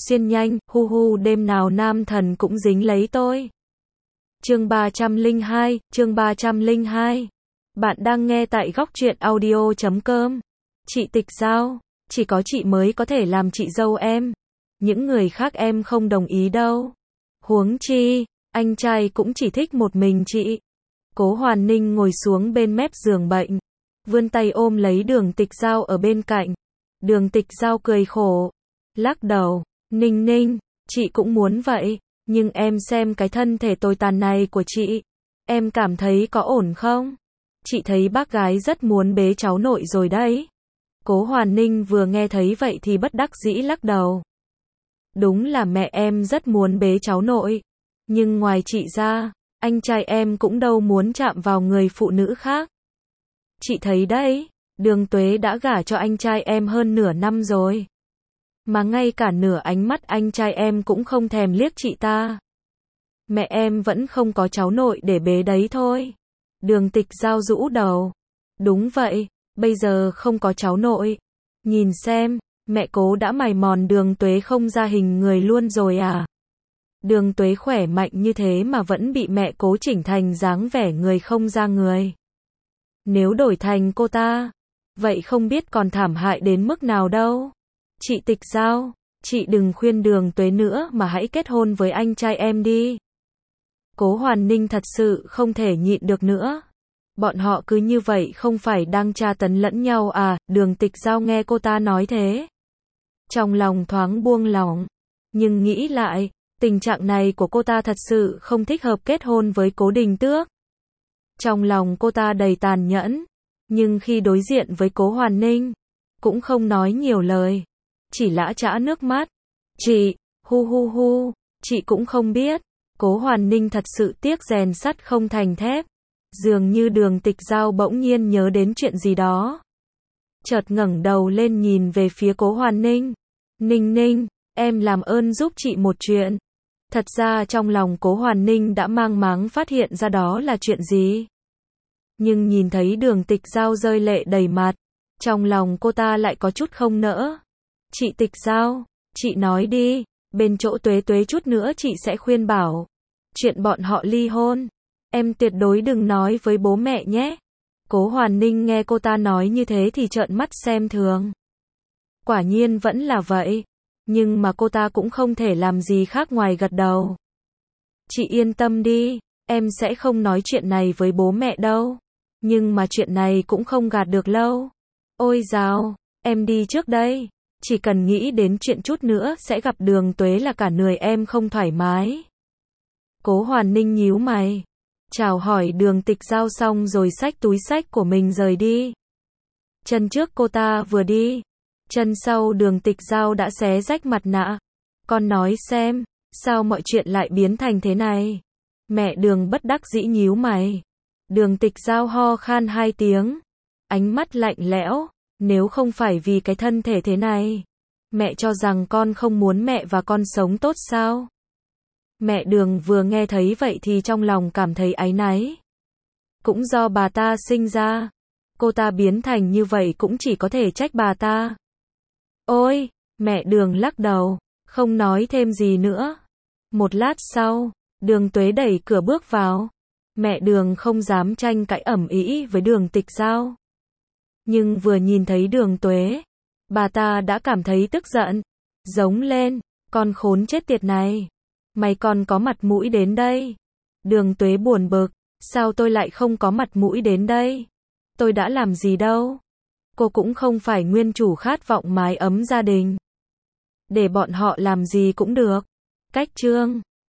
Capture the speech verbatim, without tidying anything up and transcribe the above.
xuyên nhanh, hu hu đêm nào nam thần cũng dính lấy tôi. Chương ba trăm lẻ hai, chương ba trăm lẻ hai. Bạn đang nghe tại góc truyện audio chấm com. Chị Tịch Giao, chỉ có chị mới có thể làm chị dâu em. Những người khác em không đồng ý đâu. Huống chi, anh trai cũng chỉ thích một mình chị. Cố Hoàn Ninh ngồi xuống bên mép giường bệnh, vươn tay ôm lấy Đường Tịch Giao ở bên cạnh. Đường Tịch Giao cười khổ, lắc đầu, Ninh Ninh, chị cũng muốn vậy, nhưng em xem cái thân thể tồi tàn này của chị, em cảm thấy có ổn không? Chị thấy bác gái rất muốn bế cháu nội rồi đấy. Cố Hoàn Ninh vừa nghe thấy vậy thì bất đắc dĩ lắc đầu. Đúng là mẹ em rất muốn bế cháu nội, nhưng ngoài chị ra, anh trai em cũng đâu muốn chạm vào người phụ nữ khác. Chị thấy đấy, Đường Tuế đã gả cho anh trai em hơn nửa năm rồi. Mà ngay cả nửa ánh mắt anh trai em cũng không thèm liếc chị ta. Mẹ em vẫn không có cháu nội để bế đấy thôi. Đường Tịch Giao rũ đầu. Đúng vậy, bây giờ không có cháu nội. Nhìn xem, mẹ Cố đã mài mòn Đường Tuế không ra hình người luôn rồi à. Đường Tuế khỏe mạnh như thế mà vẫn bị mẹ Cố chỉnh thành dáng vẻ người không ra người. Nếu đổi thành cô ta, vậy không biết còn thảm hại đến mức nào đâu. Chị Tịch Giao, chị đừng khuyên Đường Tuế nữa mà hãy kết hôn với anh trai em đi. Cố Hoàn Ninh thật sự không thể nhịn được nữa. Bọn họ cứ như vậy không phải đang tra tấn lẫn nhau à? Đường Tịch Giao nghe cô ta nói thế, trong lòng thoáng buông lỏng, nhưng nghĩ lại, tình trạng này của cô ta thật sự không thích hợp kết hôn với Cố Đình Tước. Trong lòng cô ta đầy tàn nhẫn, nhưng khi đối diện với Cố Hoàn Ninh, cũng không nói nhiều lời, chỉ lã chã nước mắt. Chị, hu hu hu, chị cũng không biết. Cố Hoàn Ninh thật sự tiếc rèn sắt không thành thép. Dường như Đường Tịch Giao bỗng nhiên nhớ đến chuyện gì đó, chợt ngẩng đầu lên nhìn về phía Cố Hoàn Ninh. Ninh Ninh, em làm ơn giúp chị một chuyện. Thật ra trong lòng Cố Hoàn Ninh đã mang máng phát hiện ra đó là chuyện gì. Nhưng nhìn thấy Đường Tịch Giao rơi lệ đầy mặt, trong lòng cô ta lại có chút không nỡ. Chị Tịch Giao, chị nói đi, bên chỗ Tuế Tuế chút nữa chị sẽ khuyên bảo. Chuyện bọn họ ly hôn, em tuyệt đối đừng nói với bố mẹ nhé. Cố Hoàn Ninh nghe cô ta nói như thế thì trợn mắt xem thường. Quả nhiên vẫn là vậy, nhưng mà cô ta cũng không thể làm gì khác ngoài gật đầu. Chị yên tâm đi, em sẽ không nói chuyện này với bố mẹ đâu. Nhưng mà chuyện này cũng không gạt được lâu. Ôi dào, em đi trước đây. Chỉ cần nghĩ đến chuyện chút nữa sẽ gặp Đường Tuế là cả người em không thoải mái. Cố Hoàn Ninh nhíu mày, chào hỏi Đường Tịch Giao xong rồi xách túi xách của mình rời đi. Chân trước cô ta vừa đi, chân sau Đường Tịch Giao đã xé rách mặt nạ. Con nói xem, sao mọi chuyện lại biến thành thế này? Mẹ Đường bất đắc dĩ nhíu mày. Đường Tịch Giao ho khan hai tiếng, ánh mắt lạnh lẽo. Nếu không phải vì cái thân thể thế này, mẹ cho rằng con không muốn mẹ và con sống tốt sao? Mẹ Đường vừa nghe thấy vậy thì trong lòng cảm thấy áy náy. Cũng do bà ta sinh ra, cô ta biến thành như vậy cũng chỉ có thể trách bà ta. Ôi, mẹ Đường lắc đầu, không nói thêm gì nữa. Một lát sau, Đường Tuế đẩy cửa bước vào. Mẹ Đường không dám tranh cãi ầm ĩ với Đường Tịch Giao. Nhưng vừa nhìn thấy Đường Tuế, bà ta đã cảm thấy tức giận, giống lên, con khốn chết tiệt này, mày còn có mặt mũi đến đây. Đường Tuế buồn bực, sao tôi lại không có mặt mũi đến đây? Tôi đã làm gì đâu? Cô cũng không phải nguyên chủ khát vọng mái ấm gia đình. Để bọn họ làm gì cũng được. Cách chương